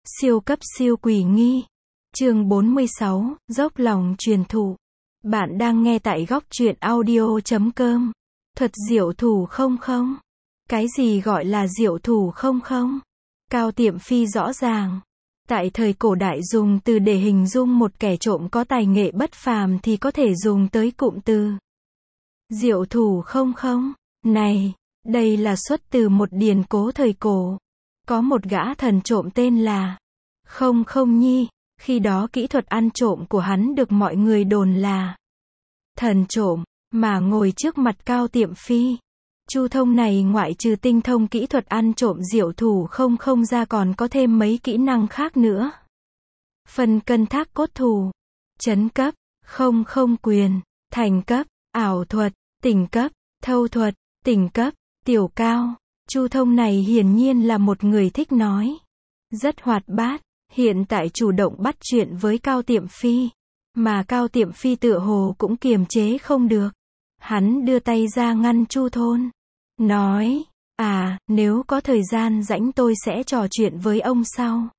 Siêu cấp siêu quỷ nghi. Chương 46, dốc lòng truyền thụ. Bạn đang nghe tại góc truyện audio.com. Thuật diệu thủ không không? Cái gì gọi là diệu thủ không không? Cao Tiệm Phi rõ ràng. Tại thời cổ đại dùng từ để hình dung một kẻ trộm có tài nghệ bất phàm thì có thể dùng tới cụm từ diệu thủ không không. Này, đây là xuất từ một điển cố thời cổ. Có một gã thần trộm tên là Không Không Nhi, khi đó kỹ thuật ăn trộm của hắn được mọi người đồn là thần trộm, mà ngồi trước mặt Cao Tiệm Phi. Chu Thông này ngoại trừ tinh thông kỹ thuật ăn trộm diệu thủ không không ra còn có thêm mấy kỹ năng khác nữa. Phân cân thác cốt thủ, chấn cấp, không không quyền, thành cấp, ảo thuật, tỉnh cấp, thâu thuật, tỉnh cấp, tiểu cao. Chu Thông này hiển nhiên là một người thích nói, rất hoạt bát, hiện tại chủ động bắt chuyện với Cao Tiệm Phi, mà Cao Tiệm Phi tựa hồ cũng kiềm chế không được. Hắn đưa tay ra ngăn Chu Thôn, nói, nếu có thời gian rảnh tôi sẽ trò chuyện với ông sau.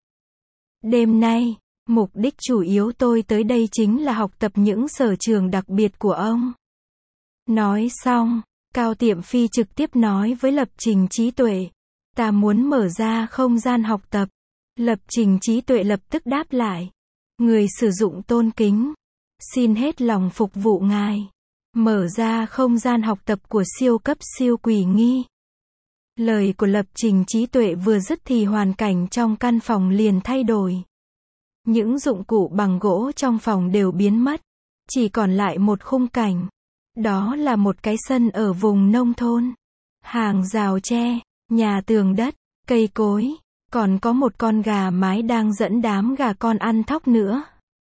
Đêm nay, mục đích chủ yếu tôi tới đây chính là học tập những sở trường đặc biệt của ông. Nói xong, Cao Tiệm Phi trực tiếp nói với Lập Trình Trí Tuệ, ta muốn mở ra không gian học tập. Lập Trình Trí Tuệ lập tức đáp lại, người sử dụng tôn kính, xin hết lòng phục vụ ngài. Mở ra không gian học tập của siêu cấp siêu quỷ nghi. Lời của Lập Trình Trí Tuệ vừa dứt thì hoàn cảnh trong căn phòng liền thay đổi. Những dụng cụ bằng gỗ trong phòng đều biến mất, chỉ còn lại một khung cảnh. Đó là một cái sân ở vùng nông thôn. Hàng rào tre, nhà tường đất, cây cối, còn có một con gà mái đang dẫn đám gà con ăn thóc nữa.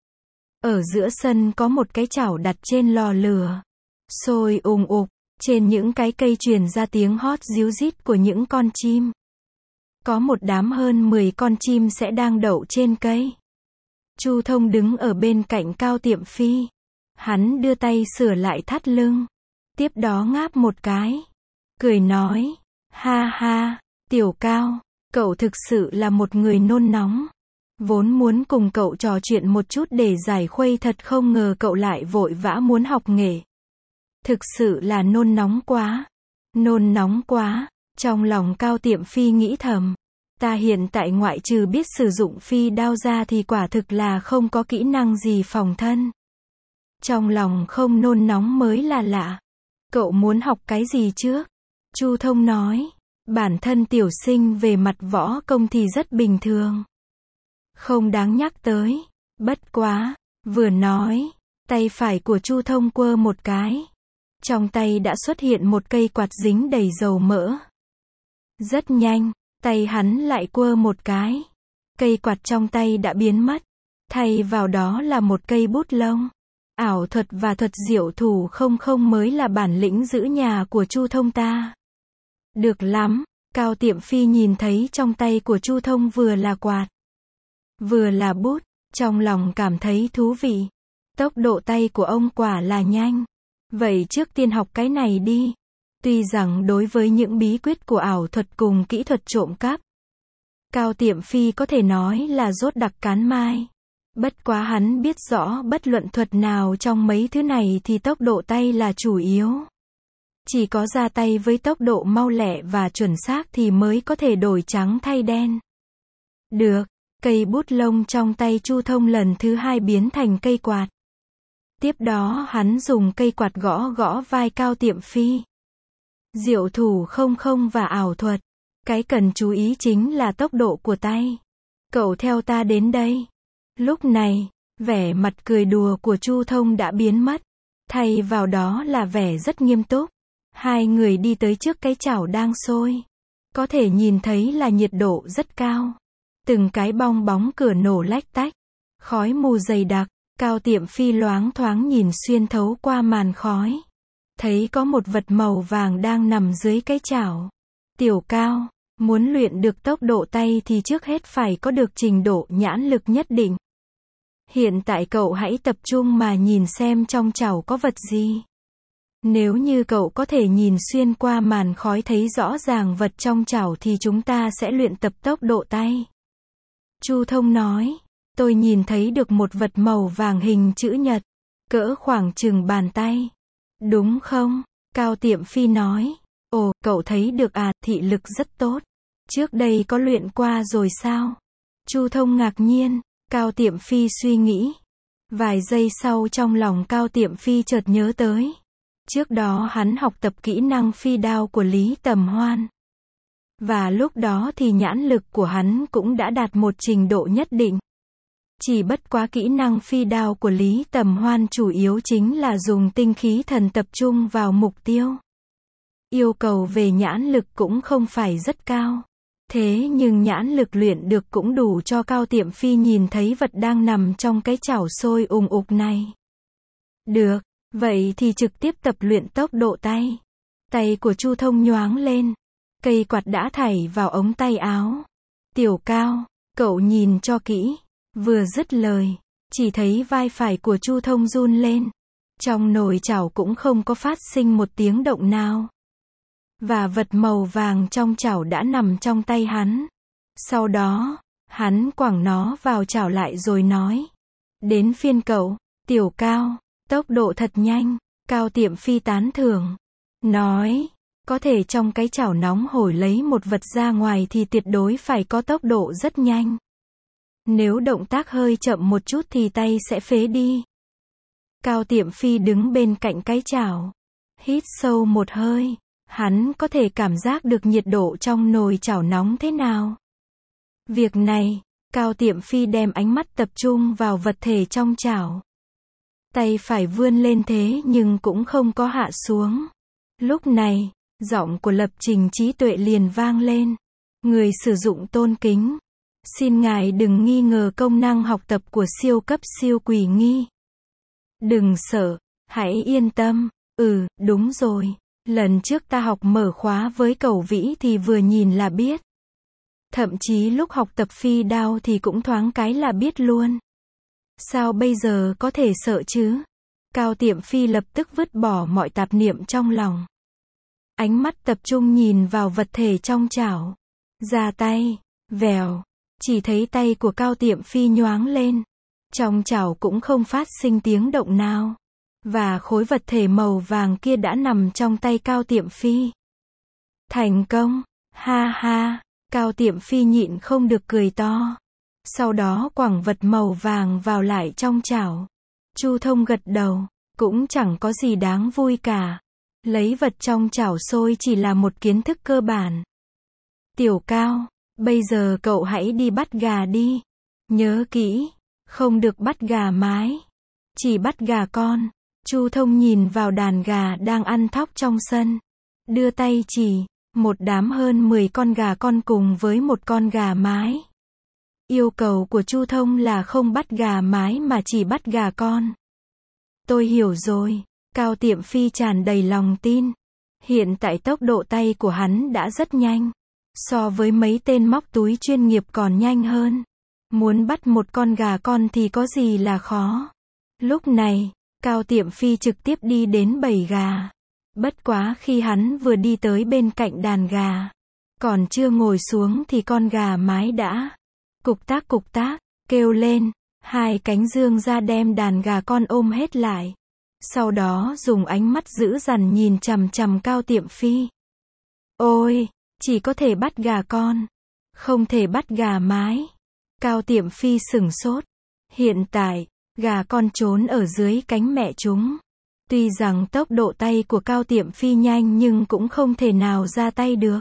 Ở giữa sân có một cái chảo đặt trên lò lửa, sôi ùng ục, trên những cái cây truyền ra tiếng hót ríu rít của những con chim. Có một đám hơn 10 con chim sẽ đang đậu trên cây. Chu Thông đứng ở bên cạnh Cao Tiệm Phi. Hắn đưa tay sửa lại thắt lưng, tiếp đó ngáp một cái, cười nói, ha ha, Tiểu Cao, cậu thực sự là một người nôn nóng. Vốn muốn cùng cậu trò chuyện một chút để giải khuây, thật không ngờ cậu lại vội vã muốn học nghệ. Thực sự là nôn nóng quá. Nôn nóng quá. Trong lòng Cao Tiệm Phi nghĩ thầm, ta hiện tại ngoại trừ biết sử dụng phi đao ra thì quả thực là không có kỹ năng gì phòng thân. Trong lòng không nôn nóng mới là lạ. Cậu muốn học cái gì trước? Chu Thông nói, bản thân tiểu sinh về mặt võ công thì rất bình thường, không đáng nhắc tới. Bất quá, vừa nói, tay phải của Chu Thông quơ một cái. Trong tay đã xuất hiện một cây quạt dính đầy dầu mỡ. Rất nhanh, tay hắn lại quơ một cái. Cây quạt trong tay đã biến mất. Thay vào đó là một cây bút lông. Ảo thuật và thuật diệu thủ không không mới là bản lĩnh giữ nhà của Chu Thông ta. Được lắm, Cao Tiệm Phi nhìn thấy trong tay của Chu Thông vừa là quạt, vừa là bút, trong lòng cảm thấy thú vị. Tốc độ tay của ông quả là nhanh. Vậy trước tiên học cái này đi. Tuy rằng đối với những bí quyết của ảo thuật cùng kỹ thuật trộm cắp, Cao Tiệm Phi có thể nói là rốt đặc cán mai. Bất quá hắn biết rõ bất luận thuật nào trong mấy thứ này thì tốc độ tay là chủ yếu. Chỉ có ra tay với tốc độ mau lẹ và chuẩn xác thì mới có thể đổi trắng thay đen. Được, cây bút lông trong tay Chu Thông lần thứ hai biến thành cây quạt. Tiếp đó hắn dùng cây quạt gõ gõ vai Cao Tiệm Phi. Diệu thủ không không và ảo thuật. Cái cần chú ý chính là tốc độ của tay. Cậu theo ta đến đây. Lúc này, vẻ mặt cười đùa của Chu Thông đã biến mất. Thay vào đó là vẻ rất nghiêm túc. Hai người đi tới trước cái chảo đang sôi. Có thể nhìn thấy là nhiệt độ rất cao. Từng cái bong bóng cửa nổ lách tách. Khói mù dày đặc. Cao Tiệm Phi loáng thoáng nhìn xuyên thấu qua màn khói. Thấy có một vật màu vàng đang nằm dưới cái chảo. Tiểu Cao, muốn luyện được tốc độ tay thì trước hết phải có được trình độ nhãn lực nhất định. Hiện tại cậu hãy tập trung mà nhìn xem trong chảo có vật gì. Nếu như cậu có thể nhìn xuyên qua màn khói thấy rõ ràng vật trong chảo thì chúng ta sẽ luyện tập tốc độ tay. Chu Thông nói, tôi nhìn thấy được một vật màu vàng hình chữ nhật, cỡ khoảng chừng bàn tay. Đúng không? Cao Tiệm Phi nói. Ồ, cậu thấy được à, thị lực rất tốt. Trước đây có luyện qua rồi sao? Chu Thông ngạc nhiên, Cao Tiệm Phi suy nghĩ. Vài giây sau trong lòng Cao Tiệm Phi chợt nhớ tới. Trước đó hắn học tập kỹ năng phi đao của Lý Tầm Hoan. Và lúc đó thì nhãn lực của hắn cũng đã đạt một trình độ nhất định. Chỉ bất quá kỹ năng phi đao của Lý Tầm Hoan chủ yếu chính là dùng tinh khí thần tập trung vào mục tiêu. Yêu cầu về nhãn lực cũng không phải rất cao. Thế nhưng nhãn lực luyện được cũng đủ cho Cao Tiệm Phi nhìn thấy vật đang nằm trong cái chảo sôi ùng ục này. Được, vậy thì trực tiếp tập luyện tốc độ tay. Tay của Chu Thông nhoáng lên. Cây quạt đã thảy vào ống tay áo. Tiểu Cao, cậu nhìn cho kỹ. Vừa dứt lời, chỉ thấy vai phải của Chu Thông run lên. Trong nồi chảo cũng không có phát sinh một tiếng động nào. Và vật màu vàng trong chảo đã nằm trong tay hắn. Sau đó, hắn quẳng nó vào chảo lại rồi nói. Đến phiên cậu, Tiểu Cao, tốc độ thật nhanh. Cao Tiệm Phi tán thưởng. Nói, có thể trong cái chảo nóng hổi lấy một vật ra ngoài thì tuyệt đối phải có tốc độ rất nhanh. Nếu động tác hơi chậm một chút thì tay sẽ phế đi. Cao Tiệm Phi đứng bên cạnh cái chảo. Hít sâu một hơi. Hắn có thể cảm giác được nhiệt độ trong nồi chảo nóng thế nào. Việc này, Cao Tiệm Phi đem ánh mắt tập trung vào vật thể trong chảo. Tay phải vươn lên thế nhưng cũng không có hạ xuống. Lúc này, giọng của Lập Trình Trí Tuệ liền vang lên. Người sử dụng tôn kính. Xin ngài đừng nghi ngờ công năng học tập của siêu cấp siêu quỷ nghi. Đừng sợ, hãy yên tâm. Đúng rồi. Lần trước ta học mở khóa với Cẩu Vĩ thì vừa nhìn là biết. Thậm chí lúc học tập phi đao thì cũng thoáng cái là biết luôn. Sao bây giờ có thể sợ chứ? Cao Tiệm Phi lập tức vứt bỏ mọi tạp niệm trong lòng. Ánh mắt tập trung nhìn vào vật thể trong chảo. Ra tay, vèo. Chỉ thấy tay của Cao Tiệm Phi nhoáng lên. Trong chảo cũng không phát sinh tiếng động nào. Và khối vật thể màu vàng kia đã nằm trong tay Cao Tiệm Phi. Thành công, ha ha, Cao Tiệm Phi nhịn không được cười to. Sau đó quẳng vật màu vàng vào lại trong chảo. Chu Thông gật đầu, cũng chẳng có gì đáng vui cả. Lấy vật trong chảo sôi chỉ là một kiến thức cơ bản. Tiểu Cao, bây giờ cậu hãy đi bắt gà đi. Nhớ kỹ, không được bắt gà mái. Chỉ bắt gà con. Chu Thông nhìn vào đàn gà đang ăn thóc trong sân. Đưa tay chỉ, một đám hơn 10 con gà con cùng với một con gà mái. Yêu cầu của Chu Thông là không bắt gà mái mà chỉ bắt gà con. Tôi hiểu rồi. Cao Tiệm Phi tràn đầy lòng tin. Hiện tại tốc độ tay của hắn đã rất nhanh. So với mấy tên móc túi chuyên nghiệp còn nhanh hơn. Muốn bắt một con gà con thì có gì là khó. Lúc này, Cao Tiệm Phi trực tiếp đi đến bầy gà. Bất quá khi hắn vừa đi tới bên cạnh đàn gà, còn chưa ngồi xuống thì con gà mái đã cục tác, kêu lên, hai cánh dương ra đem đàn gà con ôm hết lại. Sau đó dùng ánh mắt dữ dằn nhìn chằm chằm Cao Tiệm Phi. Ôi, chỉ có thể bắt gà con, không thể bắt gà mái. Cao Tiệm Phi sửng sốt. Hiện tại, gà con trốn ở dưới cánh mẹ chúng. Tuy rằng tốc độ tay của Cao Tiệm Phi nhanh nhưng cũng không thể nào ra tay được.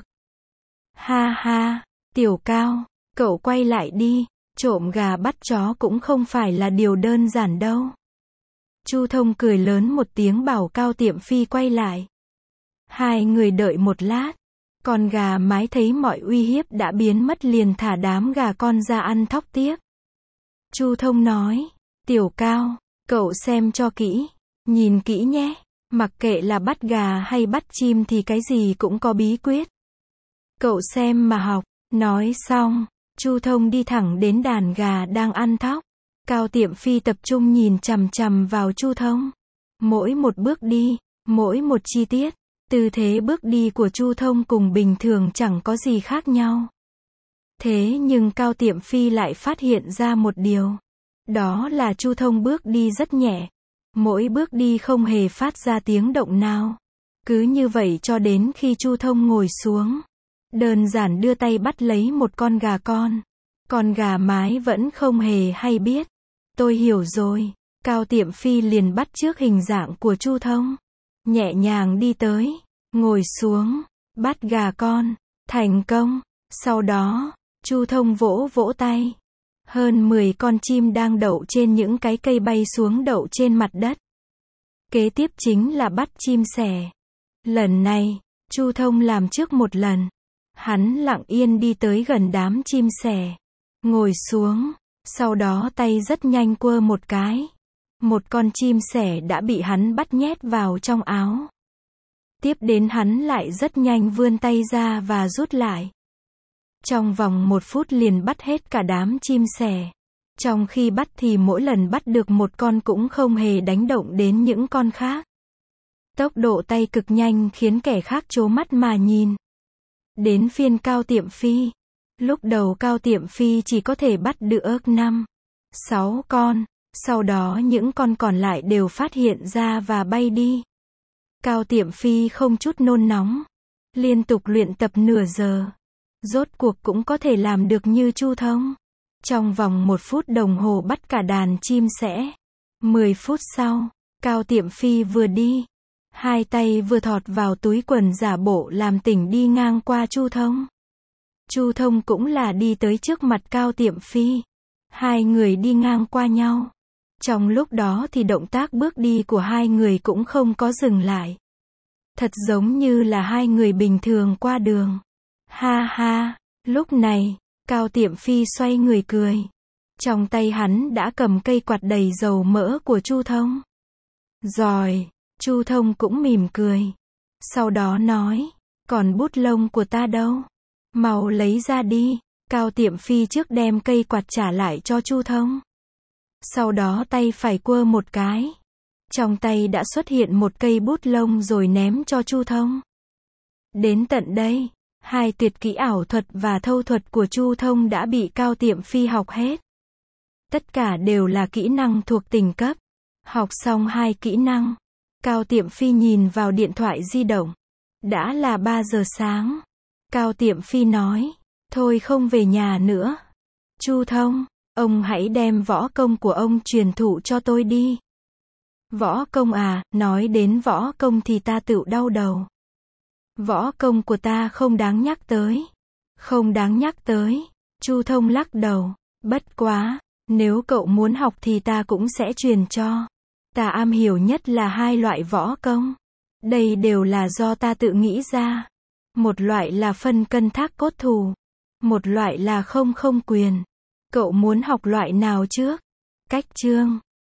Ha ha, Tiểu Cao, cậu quay lại đi, trộm gà bắt chó cũng không phải là điều đơn giản đâu. Chu Thông cười lớn một tiếng bảo Cao Tiệm Phi quay lại. Hai người đợi một lát, con gà mái thấy mọi uy hiếp đã biến mất liền thả đám gà con ra ăn thóc tiếp. Chu Thông nói, Tiểu Cao, cậu xem cho kỹ, nhìn kỹ nhé, mặc kệ là bắt gà hay bắt chim thì cái gì cũng có bí quyết. Cậu xem mà học. Nói xong, Chu Thông đi thẳng đến đàn gà đang ăn thóc. Cao Tiệm Phi tập trung nhìn chằm chằm vào Chu Thông. Mỗi một bước đi, mỗi một chi tiết, tư thế bước đi của Chu Thông cùng bình thường chẳng có gì khác nhau. Thế nhưng Cao Tiệm Phi lại phát hiện ra một điều. Đó là Chu Thông bước đi rất nhẹ. Mỗi bước đi không hề phát ra tiếng động nào. Cứ như vậy cho đến khi Chu Thông ngồi xuống. Đơn giản đưa tay bắt lấy một con gà con. Con gà mái vẫn không hề hay biết. Tôi hiểu rồi. Cao Tiệm Phi liền bắt chước hình dạng của Chu Thông. Nhẹ nhàng đi tới. Ngồi xuống. Bắt gà con. Thành công. Sau đó, Chu Thông vỗ vỗ tay. Hơn 10 con chim đang đậu trên những cái cây bay xuống đậu trên mặt đất. Kế tiếp chính là bắt chim sẻ. Lần này, Chu Thông làm trước một lần. Hắn lặng yên đi tới gần đám chim sẻ. Ngồi xuống. Sau đó tay rất nhanh quơ một cái. Một con chim sẻ đã bị hắn bắt nhét vào trong áo. Tiếp đến hắn lại rất nhanh vươn tay ra và rút lại. Trong vòng 1 phút liền bắt hết cả đám chim sẻ. Trong khi bắt thì mỗi lần bắt được một con cũng không hề đánh động đến những con khác. Tốc độ tay cực nhanh khiến kẻ khác trố mắt mà nhìn. Đến phiên Cao Tiệm Phi. Lúc đầu Cao Tiệm Phi chỉ có thể bắt được 5, 6 con. Sau đó những con còn lại đều phát hiện ra và bay đi. Cao Tiệm Phi không chút nôn nóng. Liên tục luyện tập nửa giờ. Rốt cuộc cũng có thể làm được như Chu Thông. Trong vòng 1 phút đồng hồ bắt cả đàn chim sẻ. 10 phút sau, Cao Tiệm Phi vừa đi. 2 tay vừa thọt vào túi quần giả bộ làm tỉnh đi ngang qua Chu Thông. Chu Thông cũng là đi tới trước mặt Cao Tiệm Phi. 2 người đi ngang qua nhau. Trong lúc đó thì động tác bước đi của 2 người cũng không có dừng lại. Thật giống như là 2 người bình thường qua đường. Ha ha, lúc này, Cao Tiệm Phi xoay người cười. Trong tay hắn đã cầm cây quạt đầy dầu mỡ của Chu Thông. Rồi, Chu Thông cũng mỉm cười. Sau đó nói, còn bút lông của ta đâu? Mau lấy ra đi. Cao Tiệm Phi trước đem cây quạt trả lại cho Chu Thông. Sau đó tay phải quơ một cái. Trong tay đã xuất hiện một cây bút lông rồi ném cho Chu Thông. Đến tận đây, 2 tuyệt kỹ ảo thuật và thâu thuật của Chu Thông đã bị Cao Tiệm Phi học hết. Tất cả đều là kỹ năng thuộc tỉnh cấp. Học xong 2 kỹ năng, Cao Tiệm Phi nhìn vào điện thoại di động. Đã là 3 giờ sáng. Cao Tiệm Phi nói, thôi không về nhà nữa. Chu Thông, ông hãy đem võ công của ông truyền thụ cho tôi đi. Võ công à, nói đến võ công thì ta tự đau đầu. Võ công của ta không đáng nhắc tới. Không đáng nhắc tới. Chu Thông lắc đầu. Bất quá, nếu cậu muốn học thì ta cũng sẽ truyền cho. Ta am hiểu nhất là 2 loại võ công. Đây đều là do ta tự nghĩ ra. Một loại là phân cân thác cốt thủ. Một loại là không không quyền. Cậu muốn học loại nào trước? Cách chương